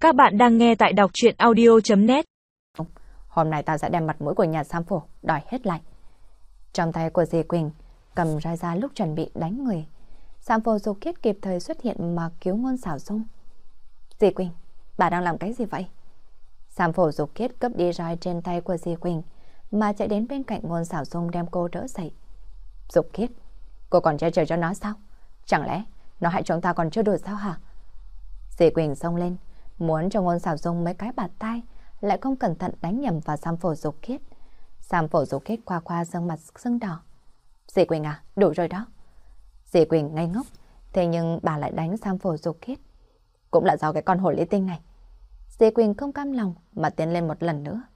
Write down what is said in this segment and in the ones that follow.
Các bạn đang nghe tại đọc truyện audio.net. Hôm nay ta sẽ đem mặt mũi của nhà Sam Phổ đòi hết lại. Trong tay của dì Quỳnh cầm roi ra lúc chuẩn bị đánh người. Sam Phổ dục kết kịp thời xuất hiện mà cứu Ngôn Sảo Dung. Dì Quỳnh, bà đang làm cái gì vậy? Sam Phổ dục kết cướp đi roi trên tay của dì Quỳnh mà chạy đến bên cạnh Ngôn Sảo Dung đem cô đỡ dậy. Dục kết, cô còn che chở cho nó sao? Chẳng lẽ nó hại chúng ta còn chưa đủ sao hả? Dì Quỳnh xông lên, muốn cho Ngôn Sảo Dung mấy cái bạt tai, lại không cẩn thận đánh nhầm vào Sam Phổ dục kết. Sam Phổ dục kết qua qua gương mặt sưng đỏ. Dì Quỳnh à, đủ rồi đó. Dì Quỳnh ngây ngốc, thế nhưng bà lại đánh Sam Phổ dục kết. Cũng là do cái con hồ ly tinh này. Dì Quỳnh không cam lòng mà tiến lên một lần nữa.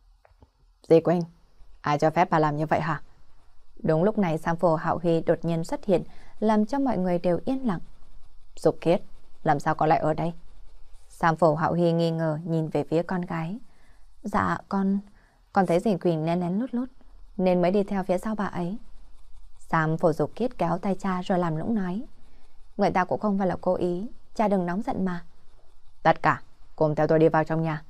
Dì Quỳnh, ai cho phép bà làm như vậy hả? Đúng lúc này Sam Phổ Hạo Huy đột nhiên xuất hiện, làm cho mọi người đều yên lặng. Dục kết, làm sao có lại ở đây? Sam Phổ Hạo Huy nghi ngờ nhìn về phía con gái. Dạ con thấy dì Quỳnh lén lén lút lút nên mới đi theo phía sau bà ấy. Sam Phổ Dục kết kéo tay cha rồi làm nũng nói. Người ta cũng không phải là cố ý, cha đừng nóng giận mà. Tất cả cùng theo tôi đi vào trong nhà.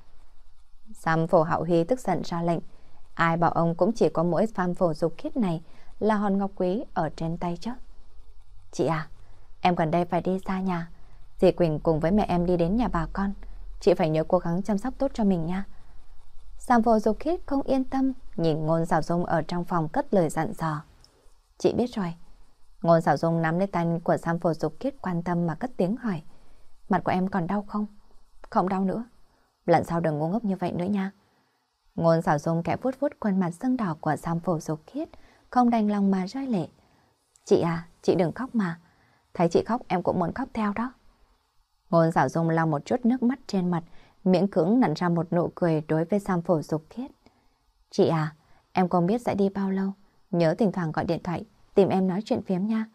Sam Phổ Hạo Huy tức giận ra lệnh. Ai bảo ông cũng chỉ có mỗi Sam Phổ Dục kết này là hòn ngọc quý ở trên tay chứ. Chị à, em gần đây phải đi xa nhà. Dì Quỳnh cùng với mẹ em đi đến nhà bà con. Chị phải nhớ cố gắng chăm sóc tốt cho mình nha. Sam Phổ Dục kết không yên tâm, nhìn Ngôn Sảo Dung ở trong phòng cất lời dặn dò. Chị biết rồi. Ngôn Sảo Dung nắm lấy tay của Sam Phổ Dục kết quan tâm mà cất tiếng hỏi. Mặt của em còn đau không? Không đau nữa. Lần sau đừng ngu ngốc như vậy nữa nha. Ngôn Sảo Dung kẽ vuốt vuốt khuôn mặt sưng đỏ của Sam Phổ Dục kết, không đành lòng mà rơi lệ. Chị à, chị đừng khóc mà. Thấy chị khóc em cũng muốn khóc theo đó. Ngôn Sảo Dung lau một chút nước mắt trên mặt, miễn cưỡng nặn ra một nụ cười đối với Sam Phổ Dục kết. Chị à, em không biết sẽ đi bao lâu. Nhớ thỉnh thoảng gọi điện thoại, tìm em nói chuyện phiếm nha.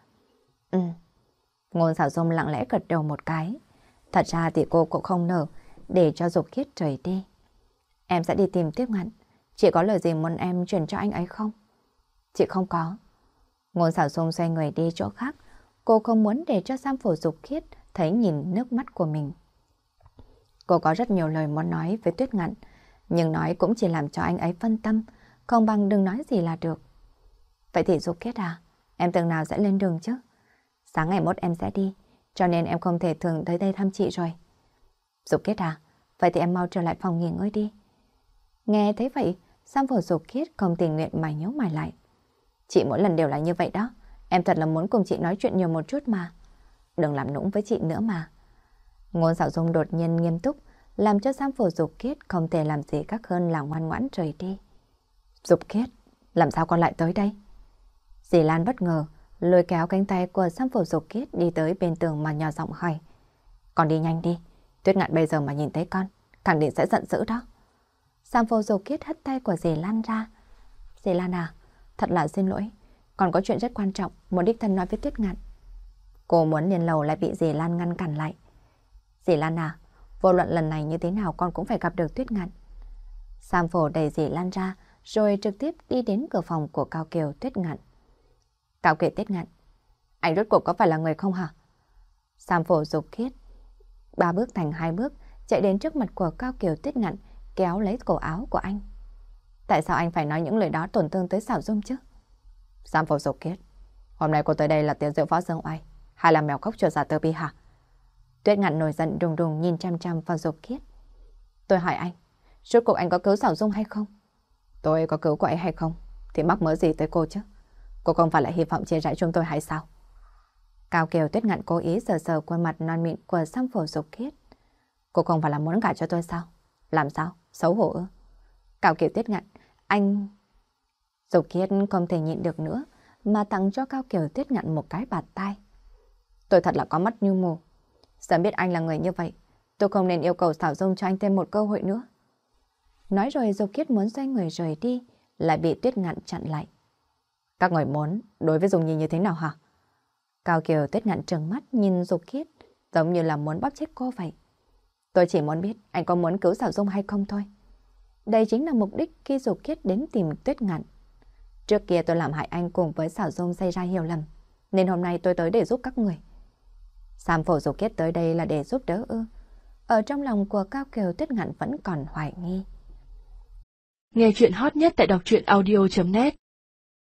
Ngôn Sảo Dung lặng lẽ gật đầu một cái. Thật ra thì cô cũng không nỡ để cho Dục kết rời đi. Em sẽ đi tìm Tuyết Ngạn. Chị có lời gì muốn em chuyển cho anh ấy không? Chị không có. Ngôn Sảo Dung xoay người đi chỗ khác. Cô không muốn để cho Sam Phổ Dục kết thấy nhìn nước mắt của mình. Cô có rất nhiều lời muốn nói với Tuyết Ngạn, nhưng nói cũng chỉ làm cho anh ấy phân tâm, không bằng đừng nói gì là được. Vậy thì Dục kết à, em từng nào sẽ lên đường chứ? Sáng ngày mốt em sẽ đi, cho nên em không thể thường tới đây thăm chị rồi. Dục kết à, vậy thì em mau trở lại phòng nghỉ ngơi đi. Nghe thấy vậy, Sam Phổ Dục kết không tình nguyện mà nhíu mày lại. Chị mỗi lần đều là như vậy đó, em thật là muốn cùng chị nói chuyện nhiều một chút mà. Đừng làm nũng với chị nữa mà. Ngôn Sảo Dung đột nhiên nghiêm túc, làm cho Sam Phổ Dục kết không thể làm gì khác hơn là ngoan ngoãn rời đi. Dục kết, làm sao con lại tới đây? Dì Lan bất ngờ, lôi kéo cánh tay của Sam Phổ Dục kết đi tới bên tường mà nhỏ giọng hỏi. Con đi nhanh đi, Tuyết Ngạn bây giờ mà nhìn thấy con, khẳng định sẽ giận dữ đó. Sam Phổ Dục kết hất tay của dì Lan ra. Dì Lan à, thật là xin lỗi, còn có chuyện rất quan trọng muốn đích thân nói với Tuyết Ngạn. Cô muốn lên lầu lại bị dì Lan ngăn cản lại. Dì Lan à, vô luận lần này như thế nào con cũng phải gặp được Tuyết Ngạn. Sam Phổ đẩy dì Lan ra rồi trực tiếp đi đến cửa phòng của Cao Kiều Tuyết Ngạn. Cao Kiều Tuyết Ngạn, anh rốt cuộc có phải là người không hả? Sam Phổ Dục kết 3 bước thành 2 bước chạy đến trước mặt của Cao Kiều Tuyết Ngạn, kéo lấy cổ áo của anh. Tại sao anh phải nói những lời đó tổn thương tới Sảo Dung chứ? Sam Phổ Dục kết, hôm nay cô tới đây là tiếng rượu võ dương oai hay là mèo khóc chuột giả tơ bi hả? Tuyết Ngạn nổi giận đùng đùng nhìn chăm chăm vào Dục kết. Tôi hỏi anh, rốt cuộc anh có cứu Sảo Dung hay không? Tôi có cứu cô ấy hay không thì mắc mớ gì tới cô chứ? Cô không phải là hy vọng chia rẽ chúng tôi hay sao? Cao Kiều Tuyết Ngạn cố ý sờ sờ khuôn mặt non mịn của Sam Phổ Dục kết. Cô không phải là muốn gả cho tôi sao? Làm sao? Xấu hổ ư? Cao Kiều Tuyết Ngạn, anh... Dục kết không thể nhịn được nữa mà tặng cho Cao Kiều Tuyết Ngạn một cái bạt tai. Tôi thật là có mắt như mù. Sớm biết anh là người như vậy, tôi không nên yêu cầu Sảo Dung cho anh thêm một cơ hội nữa. Nói rồi Dục kết muốn xoay người rời đi, lại bị Tuyết Ngạn chặn lại. Các người muốn đối với Dung Nhi như thế nào hả? Cao Kiều Tuyết Ngạn trừng mắt nhìn Dục kết, giống như là muốn bóp chết cô vậy. Tôi chỉ muốn biết anh có muốn cứu Sảo Dung hay không thôi. Đây chính là mục đích khi Dục kết đến tìm Tuyết Ngạn. Trước kia tôi làm hại anh cùng với Sảo Dung xảy ra hiểu lầm, nên hôm nay tôi tới để giúp các người. Sam Phổ Dục kết tới đây là để giúp đỡ ư? Ở trong lòng của Cao Kiều, Tuyết Ngạn vẫn còn hoài nghi. Nghe chuyện hot nhất tại đọc truyện audio.net